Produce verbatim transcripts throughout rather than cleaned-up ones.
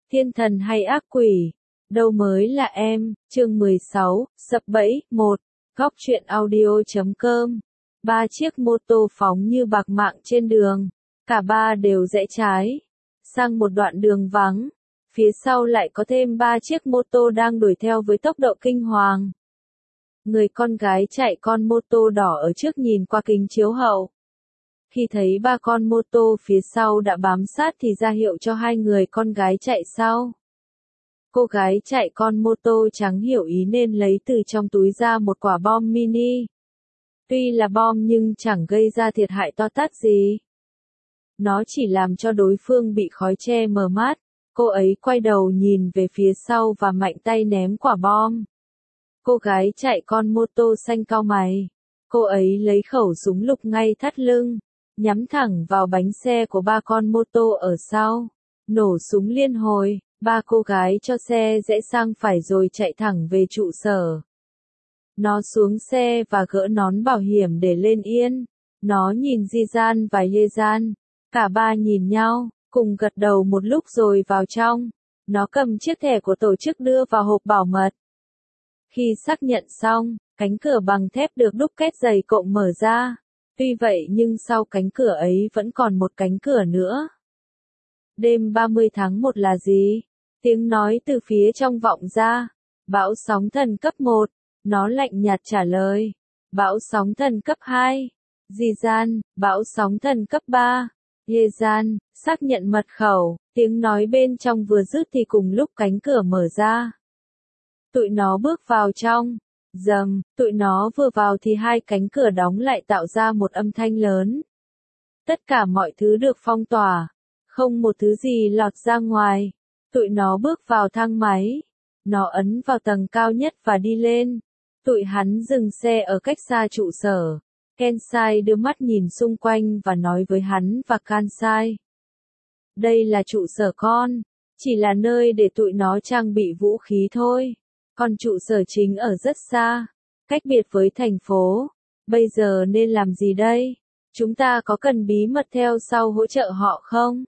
Thiên thần hay ác quỷ? Đâu mới là em, chương mười sáu, sập bẫy, một, góc truyện audio chấm com. Ba chiếc mô tô phóng như bạc mạng trên đường, cả ba đều rẽ trái, sang một đoạn đường vắng, phía sau lại có thêm ba chiếc mô tô đang đuổi theo với tốc độ kinh hoàng. Người con gái chạy con mô tô đỏ ở trước nhìn qua kính chiếu hậu. Khi thấy ba con mô tô phía sau đã bám sát thì ra hiệu cho hai người con gái chạy sau. Cô gái chạy con mô tô trắng hiểu ý nên lấy từ trong túi ra một quả bom mini. Tuy là bom nhưng chẳng gây ra thiệt hại to tát gì. Nó chỉ làm cho đối phương bị khói che mờ mắt. Cô ấy quay đầu nhìn về phía sau và mạnh tay ném quả bom. Cô gái chạy con mô tô xanh cau mày. Cô ấy lấy khẩu súng lục ngay thắt lưng, nhắm thẳng vào bánh xe của ba con mô tô ở sau. Nổ súng liên hồi, ba cô gái cho xe rẽ sang phải rồi chạy thẳng về trụ sở. Nó xuống xe và gỡ nón bảo hiểm để lên yên. Nó nhìn Ji-Gian và Ye-Gian. Cả ba nhìn nhau, cùng gật đầu một lúc rồi vào trong. Nó cầm chiếc thẻ của tổ chức đưa vào hộp bảo mật. Khi xác nhận xong, cánh cửa bằng thép được đúc kết dày cộm mở ra. Tuy vậy nhưng sau cánh cửa ấy vẫn còn một cánh cửa nữa. Đêm ba mươi tháng một là gì? Tiếng nói từ phía trong vọng ra. Bão sóng thần cấp một. Nó lạnh nhạt trả lời. Bão sóng thần cấp hai. Ji-Gian, bão sóng thần cấp ba. Ye-Gian, xác nhận mật khẩu. Tiếng nói bên trong vừa dứt thì cùng lúc cánh cửa mở ra. Tụi nó bước vào trong. Dầm, tụi nó vừa vào thì hai cánh cửa đóng lại tạo ra một âm thanh lớn. Tất cả mọi thứ được phong tỏa. Không một thứ gì lọt ra ngoài. Tụi nó bước vào thang máy. Nó ấn vào tầng cao nhất và đi lên. Tụi hắn dừng xe ở cách xa trụ sở. Kensai đưa mắt nhìn xung quanh và nói với hắn và Kansai. Đây là trụ sở con. Chỉ là nơi để tụi nó trang bị vũ khí thôi. Còn trụ sở chính ở rất xa. Cách biệt với thành phố. Bây giờ nên làm gì đây? Chúng ta có cần bí mật theo sau hỗ trợ họ không?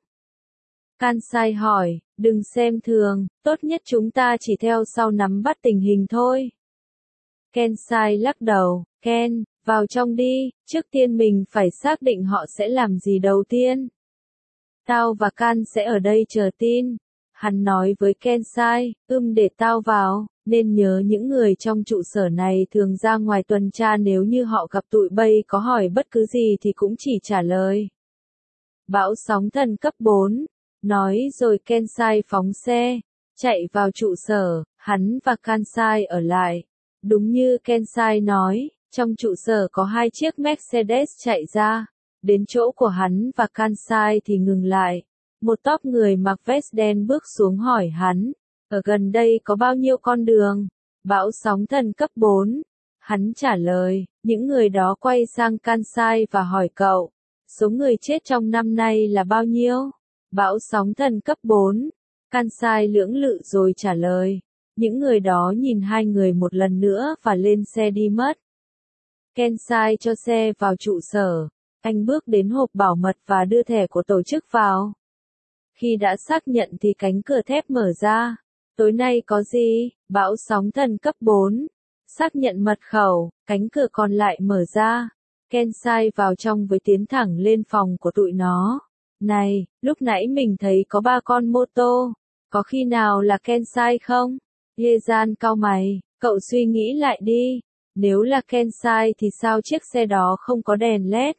Kansai hỏi, đừng xem thường, tốt nhất chúng ta chỉ theo sau nắm bắt tình hình thôi. Kensai lắc đầu, Ken, vào trong đi, trước tiên mình phải xác định họ sẽ làm gì đầu tiên. Tao và Kan sẽ ở đây chờ tin. Hắn nói với Kensai, ưm để tao vào, nên nhớ những người trong trụ sở này thường ra ngoài tuần tra nếu như họ gặp tụi bay có hỏi bất cứ gì thì cũng chỉ trả lời. Bão sóng thần cấp bốn. Nói rồi Kensai phóng xe, chạy vào trụ sở, hắn và Kansai ở lại. Đúng như Kensai nói, trong trụ sở có hai chiếc Mercedes chạy ra. Đến chỗ của hắn và Kansai thì ngừng lại. Một tốp người mặc vest đen bước xuống hỏi hắn, ở gần đây có bao nhiêu con đường? Bão sóng thần cấp bốn. Hắn trả lời, những người đó quay sang Kansai và hỏi cậu, số người chết trong năm nay là bao nhiêu? Bão sóng thần cấp bốn. Kansai lưỡng lự rồi trả lời. Những người đó nhìn hai người một lần nữa và lên xe đi mất. Kensai cho xe vào trụ sở. Anh bước đến hộp bảo mật và đưa thẻ của tổ chức vào. Khi đã xác nhận thì cánh cửa thép mở ra. Tối nay có gì? Bão sóng thần cấp bốn. Xác nhận mật khẩu, cánh cửa còn lại mở ra. Kensai vào trong với tiến thẳng lên phòng của tụi nó. Này, lúc nãy mình thấy có ba con mô tô. Có khi nào là Kensai không? Ye-Gian cau mày, cậu suy nghĩ lại đi. Nếu là Kensai thì sao chiếc xe đó không có đèn led?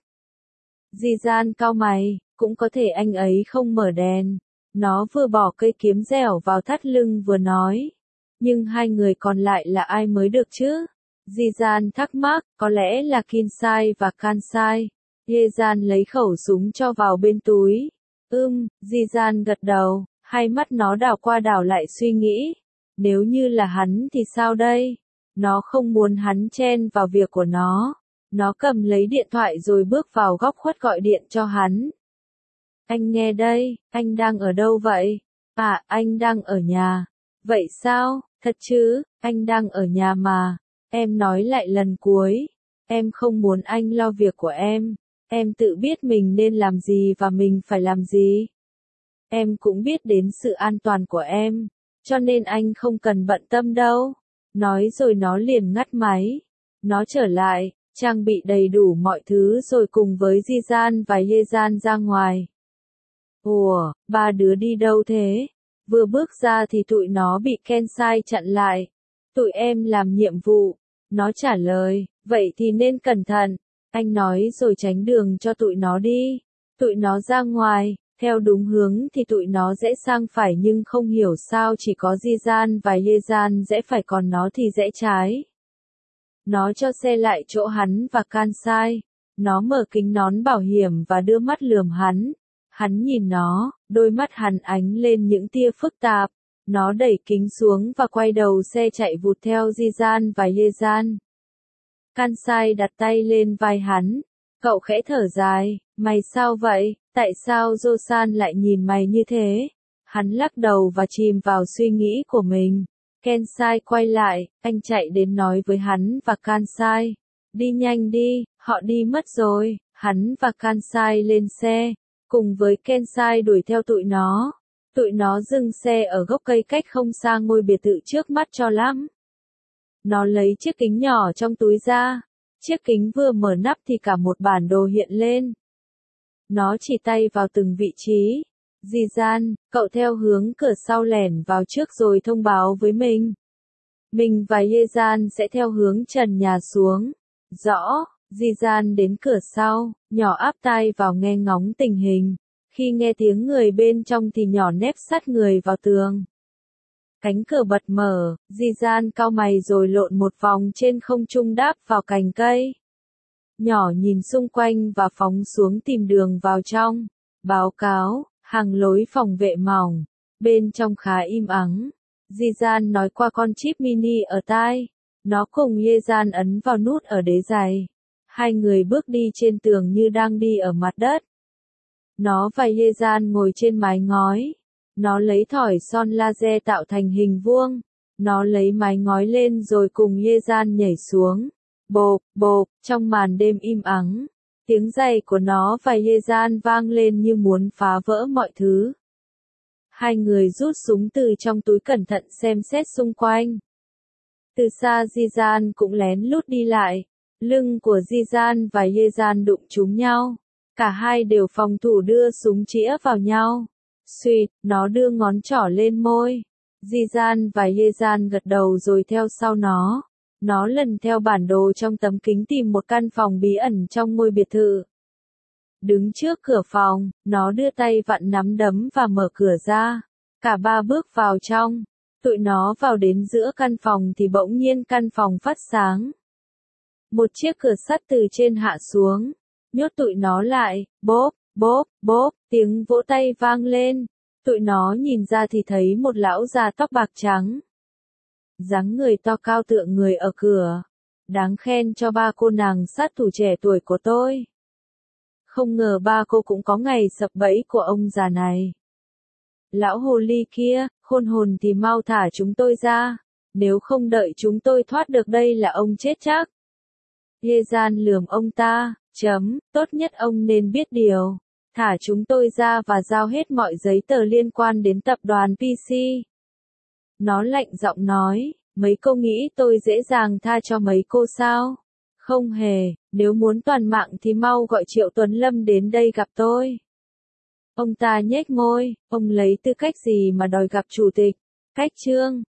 Ji-Gian cau mày, cũng có thể anh ấy không mở đèn. Nó vừa bỏ cây kiếm dẻo vào thắt lưng vừa nói. Nhưng hai người còn lại là ai mới được chứ? Ji-Gian thắc mắc, có lẽ là Kensai và Kansai. Ye-Gian lấy khẩu súng cho vào bên túi. Ưm, Ji-Gian gật đầu, hai mắt nó đảo qua đảo lại suy nghĩ. Nếu như là hắn thì sao đây? Nó không muốn hắn chen vào việc của nó. Nó cầm lấy điện thoại rồi bước vào góc khuất gọi điện cho hắn. Anh nghe đây, anh đang ở đâu vậy? À, anh đang ở nhà. Vậy sao, thật chứ, anh đang ở nhà mà. Em nói lại lần cuối. Em không muốn anh lo việc của em. Em tự biết mình nên làm gì và mình phải làm gì. Em cũng biết đến sự an toàn của em, cho nên anh không cần bận tâm đâu. Nói rồi nó liền ngắt máy. Nó trở lại, trang bị đầy đủ mọi thứ rồi cùng với Jizan và Yezan ra ngoài. Ủa, ba đứa đi đâu thế? Vừa bước ra thì tụi nó bị Kensai chặn lại. Tụi em làm nhiệm vụ. Nó trả lời, vậy thì nên cẩn thận. Anh nói rồi tránh đường cho tụi nó đi. Tụi nó ra ngoài, theo đúng hướng thì tụi nó rẽ sang phải nhưng không hiểu sao chỉ có Jizan và Yezan rẽ phải còn nó thì rẽ trái. Nó cho xe lại chỗ hắn và Kansai. Nó mở kính nón bảo hiểm và đưa mắt lườm hắn. Hắn nhìn nó, đôi mắt hắn ánh lên những tia phức tạp. Nó đẩy kính xuống và quay đầu xe chạy vụt theo Jizan và Yezan. Kansai đặt tay lên vai hắn. Cậu khẽ thở dài, mày sao vậy? Tại sao Josan lại nhìn mày như thế? Hắn lắc đầu và chìm vào suy nghĩ của mình. Kensai quay lại, anh chạy đến nói với hắn và Kansai. Đi nhanh đi, họ đi mất rồi. Hắn và Kansai lên xe, cùng với Kensai đuổi theo tụi nó. Tụi nó dừng xe ở gốc cây cách không xa ngôi biệt thự trước mắt cho lắm. Nó lấy chiếc kính nhỏ trong túi ra. Chiếc kính vừa mở nắp thì cả một bản đồ hiện lên. Nó chỉ tay vào từng vị trí. Jizan, cậu theo hướng cửa sau lẻn vào trước rồi thông báo với mình. Mình và Yezan sẽ theo hướng trần nhà xuống. Rõ, Jizan đến cửa sau, nhỏ áp tai vào nghe ngóng tình hình. Khi nghe tiếng người bên trong thì nhỏ nép sát người vào tường. Cánh cửa bật mở, Jizan cau mày rồi lộn một vòng trên không trung đáp vào cành cây. Nhỏ nhìn xung quanh và phóng xuống tìm đường vào trong. Báo cáo, hàng lối phòng vệ mỏng. Bên trong khá im ắng. Jizan nói qua con chip mini ở tai. Nó cùng Yezan ấn vào nút ở đế giày. Hai người bước đi trên tường như đang đi ở mặt đất. Nó và Yezan ngồi trên mái ngói. Nó lấy thỏi son laser tạo thành hình vuông. Nó lấy mái ngói lên rồi cùng Yezan nhảy xuống. Bộp, bộp, trong màn đêm im ắng. Tiếng giày của nó và Yezan vang lên như muốn phá vỡ mọi thứ. Hai người rút súng từ trong túi cẩn thận xem xét xung quanh. Từ xa Jizan cũng lén lút đi lại. Lưng của Jizan và Yezan đụng trúng nhau. Cả hai đều phòng thủ đưa súng chĩa vào nhau. Suýt, nó đưa ngón trỏ lên môi. Jizan và Yezan gật đầu rồi theo sau nó. Nó lần theo bản đồ trong tấm kính tìm một căn phòng bí ẩn trong ngôi biệt thự. Đứng trước cửa phòng, nó đưa tay vặn nắm đấm và mở cửa ra. Cả ba bước vào trong. Tụi nó vào đến giữa căn phòng thì bỗng nhiên căn phòng phát sáng. Một chiếc cửa sắt từ trên hạ xuống. Nhốt tụi nó lại, bốp, bốp, bốp, tiếng vỗ tay vang lên. Tụi nó nhìn ra thì thấy một lão già tóc bạc trắng. Dáng người to cao tựa người ở cửa. Đáng khen cho ba cô nàng sát thủ trẻ tuổi của tôi. Không ngờ ba cô cũng có ngày sập bẫy của ông già này. Lão hồ ly kia, khôn hồn thì mau thả chúng tôi ra. Nếu không đợi chúng tôi thoát được đây là ông chết chắc. Yezan lườm ông ta, chấm, tốt nhất ông nên biết điều. Thả chúng tôi ra và giao hết mọi giấy tờ liên quan đến tập đoàn pê xê. Nó lạnh giọng nói, mấy cô nghĩ tôi dễ dàng tha cho mấy cô sao? Không hề, nếu muốn toàn mạng thì mau gọi Triệu Tuấn Lâm đến đây gặp tôi. Ông ta nhếch môi, ông lấy tư cách gì mà đòi gặp chủ tịch? Cách trương.